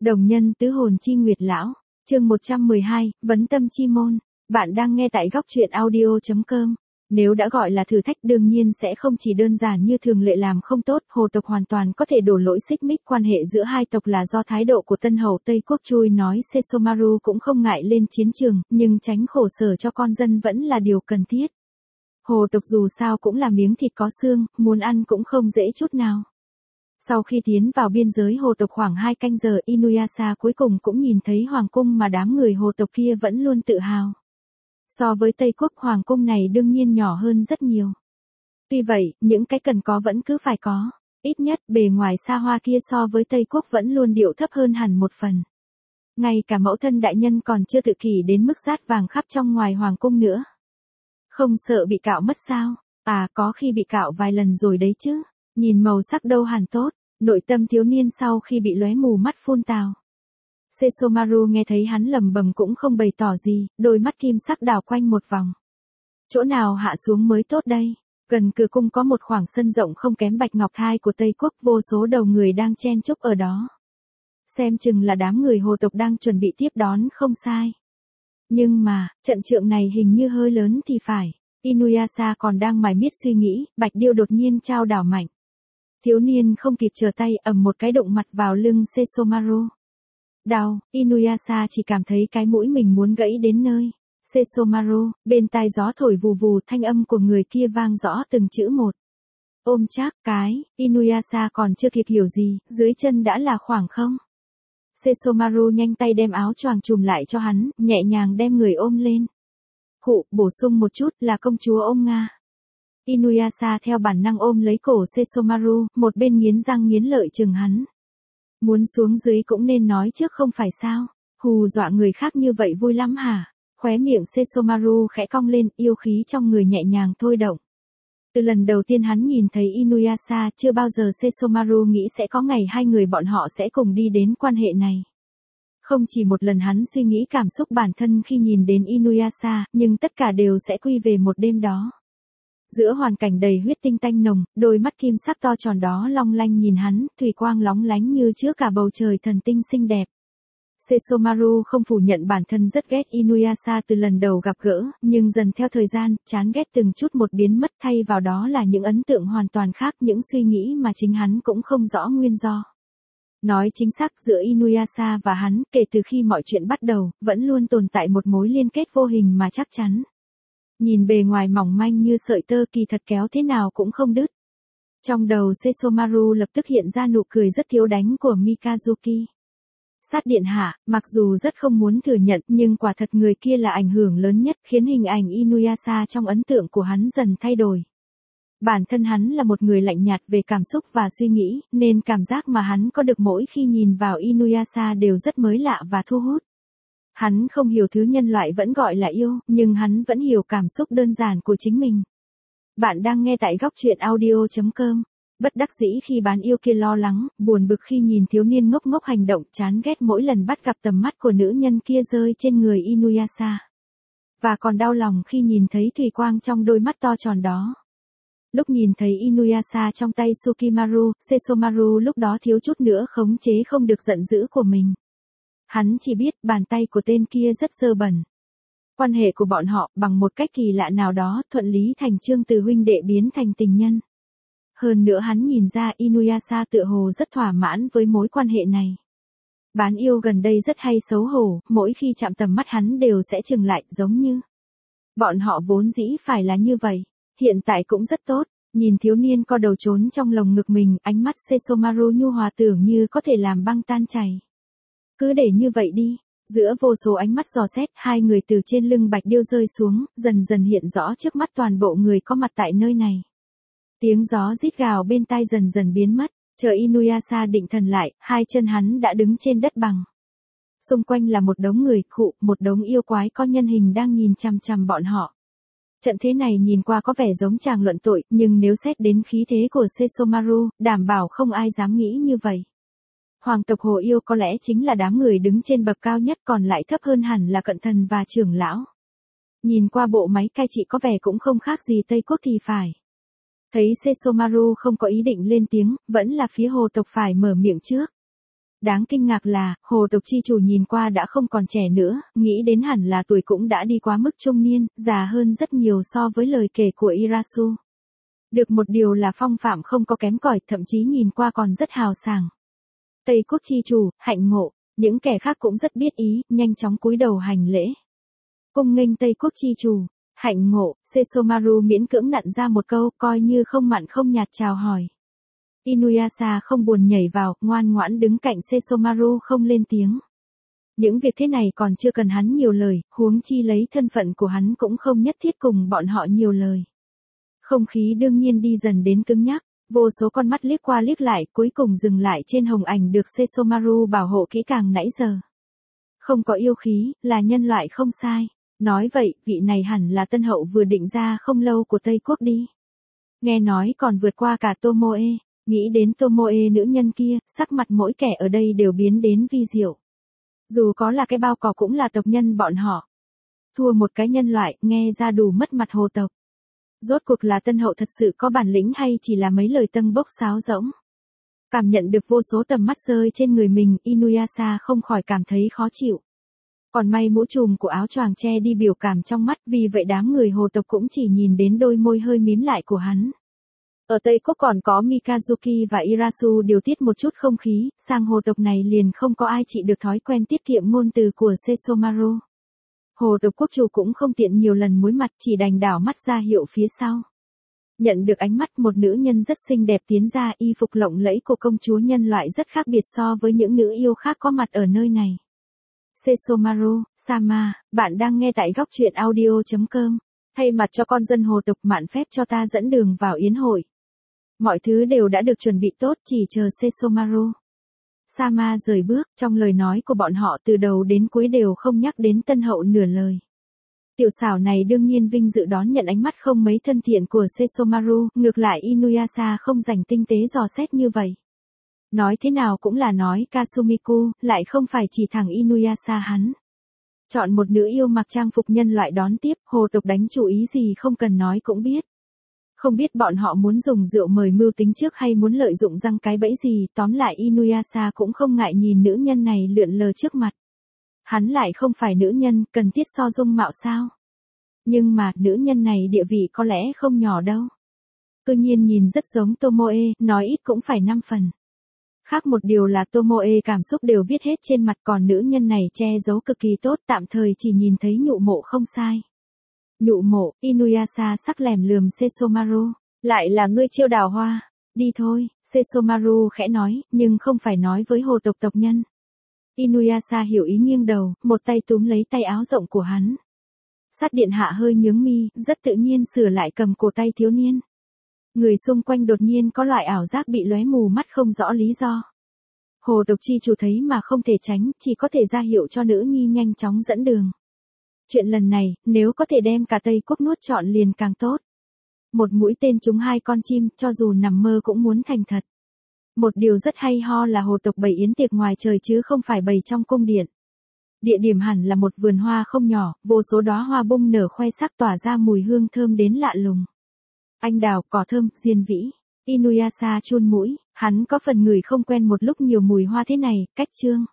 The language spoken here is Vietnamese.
Đồng nhân tứ hồn chi nguyệt lão, chương 112, vấn tâm chi môn. Bạn đang nghe tại góc truyện audio.com. Nếu đã gọi là thử thách đương nhiên sẽ không chỉ đơn giản như thường lệ làm không tốt, hồ tộc hoàn toàn có thể đổ lỗi xích mích quan hệ giữa hai tộc là do thái độ của tân hầu Tây Quốc chui nói Sesomaru cũng không ngại lên chiến trường, nhưng tránh khổ sở cho con dân vẫn là điều cần thiết. Hồ tộc dù sao cũng là miếng thịt có xương, muốn ăn cũng không dễ chút nào. Sau khi tiến vào biên giới hồ tộc khoảng 2 canh giờ, Inuyasha cuối cùng cũng nhìn thấy hoàng cung mà đám người hồ tộc kia vẫn luôn tự hào. So với Tây Quốc, hoàng cung này đương nhiên nhỏ hơn rất nhiều. Tuy vậy, những cái cần có vẫn cứ phải có. Ít nhất bề ngoài xa hoa kia so với Tây Quốc vẫn luôn điệu thấp hơn hẳn một phần. Ngay cả mẫu thân đại nhân còn chưa tự kỷ đến mức dát vàng khắp trong ngoài hoàng cung nữa. Không sợ bị cạo mất sao? À, có khi bị cạo vài lần rồi đấy chứ. Nhìn màu sắc đâu hẳn tốt. Nội tâm thiếu niên sau khi bị lóe mù mắt phun tào. Sesomaru nghe thấy hắn lầm bầm cũng không bày tỏ gì, đôi mắt kim sắc đảo quanh một vòng. Chỗ nào hạ xuống mới tốt đây? Gần cửa cung có một khoảng sân rộng không kém Bạch Ngọc Thai của Tây Quốc, vô số đầu người đang chen chúc ở đó. Xem chừng là đám người hồ tộc đang chuẩn bị tiếp đón không sai. Nhưng mà, trận trượng này hình như hơi lớn thì phải. Inuyasha còn đang mải miết suy nghĩ, Bạch Điêu đột nhiên trao đảo mạnh. Thiếu niên không kịp trở tay ầm một cái đụng mặt vào lưng Sesomaru. Đau, Inuyasha chỉ cảm thấy cái mũi mình muốn gãy đến nơi. Sesomaru, bên tai gió thổi vù vù, thanh âm của người kia vang rõ từng chữ một. Ôm chắc cái, Inuyasha còn chưa kịp hiểu gì, dưới chân đã là khoảng không. Sesomaru nhanh tay đem áo choàng trùm lại cho hắn, nhẹ nhàng đem người ôm lên. Khụ, bổ sung một chút là công chúa ôm Nga. Inuyasha theo bản năng ôm lấy cổ Sesomaru, một bên nghiến răng nghiến lợi chừng hắn. Muốn xuống dưới cũng nên nói trước không phải sao, hù dọa người khác như vậy vui lắm hả? Khóe miệng Sesomaru khẽ cong lên, yêu khí trong người nhẹ nhàng thôi động. Từ lần đầu tiên hắn nhìn thấy Inuyasha, chưa bao giờ Sesomaru nghĩ sẽ có ngày hai người bọn họ sẽ cùng đi đến quan hệ này. Không chỉ một lần hắn suy nghĩ cảm xúc bản thân khi nhìn đến Inuyasha, nhưng tất cả đều sẽ quy về một đêm đó. Giữa hoàn cảnh đầy huyết tinh tanh nồng, đôi mắt kim sắc to tròn đó long lanh nhìn hắn, thủy quang lóng lánh như chứa cả bầu trời thần tinh xinh đẹp. Sesomaru không phủ nhận bản thân rất ghét Inuyasha từ lần đầu gặp gỡ, nhưng dần theo thời gian, chán ghét từng chút một biến mất, thay vào đó là những ấn tượng hoàn toàn khác, những suy nghĩ mà chính hắn cũng không rõ nguyên do. Nói chính xác, giữa Inuyasha và hắn, kể từ khi mọi chuyện bắt đầu, vẫn luôn tồn tại một mối liên kết vô hình mà chắc chắn. Nhìn bề ngoài mỏng manh như sợi tơ, kỳ thật kéo thế nào cũng không đứt. Trong đầu Sesomaru lập tức hiện ra nụ cười rất thiếu đánh của Mikazuki. Sát điện hạ, mặc dù rất không muốn thừa nhận, nhưng quả thật người kia là ảnh hưởng lớn nhất, khiến hình ảnh Inuyasha trong ấn tượng của hắn dần thay đổi. Bản thân hắn là một người lạnh nhạt về cảm xúc và suy nghĩ, nên cảm giác mà hắn có được mỗi khi nhìn vào Inuyasha đều rất mới lạ và thu hút. Hắn không hiểu thứ nhân loại vẫn gọi là yêu, nhưng hắn vẫn hiểu cảm xúc đơn giản của chính mình. Bạn đang nghe tại góc truyện audio.com. Bất đắc dĩ khi bán yêu kia lo lắng, buồn bực khi nhìn thiếu niên ngốc ngốc hành động, chán ghét mỗi lần bắt gặp tầm mắt của nữ nhân kia rơi trên người Inuyasha. Và còn đau lòng khi nhìn thấy thủy quang trong đôi mắt to tròn đó. Lúc nhìn thấy Inuyasha trong tay Tsukimaru, Sesomaru lúc đó thiếu chút nữa khống chế không được giận dữ của mình. Hắn chỉ biết bàn tay của tên kia rất dơ bẩn. Quan hệ của bọn họ, bằng một cách kỳ lạ nào đó, thuận lý thành chương từ huynh đệ biến thành tình nhân. Hơn nữa hắn nhìn ra Inuyasha tựa hồ rất thỏa mãn với mối quan hệ này. Bán yêu gần đây rất hay xấu hổ, mỗi khi chạm tầm mắt hắn đều sẽ chừng lại, giống như bọn họ vốn dĩ phải là như vậy. Hiện tại cũng rất tốt, nhìn thiếu niên co đầu trốn trong lồng ngực mình, ánh mắt Sesomaru nhu hòa tưởng như có thể làm băng tan chảy. Cứ để như vậy đi. Giữa vô số ánh mắt dò xét, hai người từ trên lưng Bạch Điêu rơi xuống, dần dần hiện rõ trước mắt toàn bộ người có mặt tại nơi này. Tiếng gió rít gào bên tai dần dần biến mất, chờ Inuyasha định thần lại, hai chân hắn đã đứng trên đất bằng. Xung quanh là một đống người, một đống yêu quái có nhân hình đang nhìn chằm chằm bọn họ. Trận thế này nhìn qua có vẻ giống tràng luận tội, nhưng nếu xét đến khí thế của Sesomaru, đảm bảo không ai dám nghĩ như vậy. Hoàng tộc Hồ Yêu có lẽ chính là đám người đứng trên bậc cao nhất, còn lại thấp hơn hẳn là cận thần và trưởng lão. Nhìn qua bộ máy cai trị có vẻ cũng không khác gì Tây Quốc thì phải. Thấy Sesomaru không có ý định lên tiếng, vẫn là phía hồ tộc phải mở miệng trước. Đáng kinh ngạc là, hồ tộc chi chủ nhìn qua đã không còn trẻ nữa, nghĩ đến hẳn là tuổi cũng đã đi quá mức trung niên, già hơn rất nhiều so với lời kể của Irasu. Được một điều là phong phạm không có kém cỏi, thậm chí nhìn qua còn rất hào sảng. Tây quốc chi chủ, hạnh ngộ, những kẻ khác cũng rất biết ý, nhanh chóng cúi đầu hành lễ. Cung nghênh Tây quốc chi chủ, hạnh ngộ, Sesomaru miễn cưỡng nặn ra một câu, coi như không mặn không nhạt chào hỏi. Inuyasha không buồn nhảy vào, ngoan ngoãn đứng cạnh Sesomaru không lên tiếng. Những việc thế này còn chưa cần hắn nhiều lời, huống chi lấy thân phận của hắn cũng không nhất thiết cùng bọn họ nhiều lời. Không khí đương nhiên đi dần đến cứng nhắc, vô số con mắt liếc qua liếc lại, cuối cùng dừng lại trên hồng ảnh được Sesomaru bảo hộ kỹ càng nãy giờ. Không có yêu khí, là nhân loại không sai. Nói vậy, vị này hẳn là tân hậu vừa định ra không lâu của Tây Quốc đi. Nghe nói còn vượt qua cả Tomoe, nghĩ đến Tomoe nữ nhân kia, sắc mặt mỗi kẻ ở đây đều biến đến vi diệu. Dù có là cái bao cỏ cũng là tộc nhân bọn họ. Thua một cái nhân loại, nghe ra đủ mất mặt hồ tộc. Rốt cuộc là tân hậu thật sự có bản lĩnh hay chỉ là mấy lời tâng bốc sáo rỗng. Cảm nhận được vô số tầm mắt rơi trên người mình, Inuyasha không khỏi cảm thấy khó chịu. Còn may mũ trùm của áo choàng che đi biểu cảm trong mắt, vì vậy đám người hồ tộc cũng chỉ nhìn đến đôi môi hơi mím lại của hắn. Ở Tây Quốc còn có Mikazuki và Irasu điều tiết một chút không khí, sang hồ tộc này liền không có ai trị được thói quen tiết kiệm ngôn từ của Sesomaru. Hồ tộc quốc chủ cũng không tiện nhiều lần muối mặt, chỉ đành đảo mắt ra hiệu phía sau. Nhận được ánh mắt một nữ nhân rất xinh đẹp tiến ra, y phục lộng lẫy của công chúa nhân loại rất khác biệt so với những nữ yêu khác có mặt ở nơi này. Sesomaru, Sama, bạn đang nghe tại góc truyện audio.com. Thay mặt cho con dân hồ tộc, mạn phép cho ta dẫn đường vào yến hội. Mọi thứ đều đã được chuẩn bị tốt, chỉ chờ Sesomaru. Sama rời bước, trong lời nói của bọn họ từ đầu đến cuối đều không nhắc đến tân hậu nửa lời. Tiểu xảo này đương nhiên vinh dự đón nhận ánh mắt không mấy thân thiện của Sesomaru, ngược lại Inuyasha không dành tinh tế dò xét như vậy. Nói thế nào cũng là nói Kasumiku, lại không phải chỉ thằng Inuyasha hắn. Chọn một nữ yêu mặc trang phục nhân loại đón tiếp, hồ tộc đánh chủ ý gì không cần nói cũng biết. Không biết bọn họ muốn dùng rượu mời mưu tính trước hay muốn lợi dụng răng cái bẫy gì, tóm lại Inuyasha cũng không ngại nhìn nữ nhân này lượn lờ trước mặt. Hắn lại không phải nữ nhân, cần thiết so dung mạo sao? Nhưng mà, nữ nhân này địa vị có lẽ không nhỏ đâu. Cứ nhiên nhìn rất giống Tomoe, nói ít cũng phải 5 phần. Khác một điều là Tomoe cảm xúc đều viết hết trên mặt, còn nữ nhân này che giấu cực kỳ tốt, tạm thời chỉ nhìn thấy nhụ mộ không sai. Nhụ mộ, Inuyasha sắc lẻm lườm Sesomaru, lại là ngươi chiêu đào hoa, đi thôi, Sesomaru khẽ nói, nhưng không phải nói với hồ tộc tộc nhân. Inuyasha hiểu ý nghiêng đầu, một tay túm lấy tay áo rộng của hắn. Sát điện hạ hơi nhướng mi, rất tự nhiên sửa lại cầm cổ tay thiếu niên. Người xung quanh đột nhiên có loại ảo giác bị lóe mù mắt không rõ lý do. Hồ tộc chi chủ thấy mà không thể tránh, chỉ có thể ra hiệu cho nữ nhi nhanh chóng dẫn đường. Chuyện lần này, nếu có thể đem cả Tây Quốc nuốt trọn liền càng tốt. Một mũi tên trúng 2 con chim, cho dù nằm mơ cũng muốn thành thật. Một điều rất hay ho là hồ tộc bày yến tiệc ngoài trời chứ không phải bày trong cung điện. Địa điểm hẳn là một vườn hoa không nhỏ, vô số đóa hoa bung nở khoe sắc tỏa ra mùi hương thơm đến lạ lùng. Anh đào, cỏ thơm, diên vĩ. Inuyasha chun mũi, hắn có phần người không quen một lúc nhiều mùi hoa thế này, cách chương.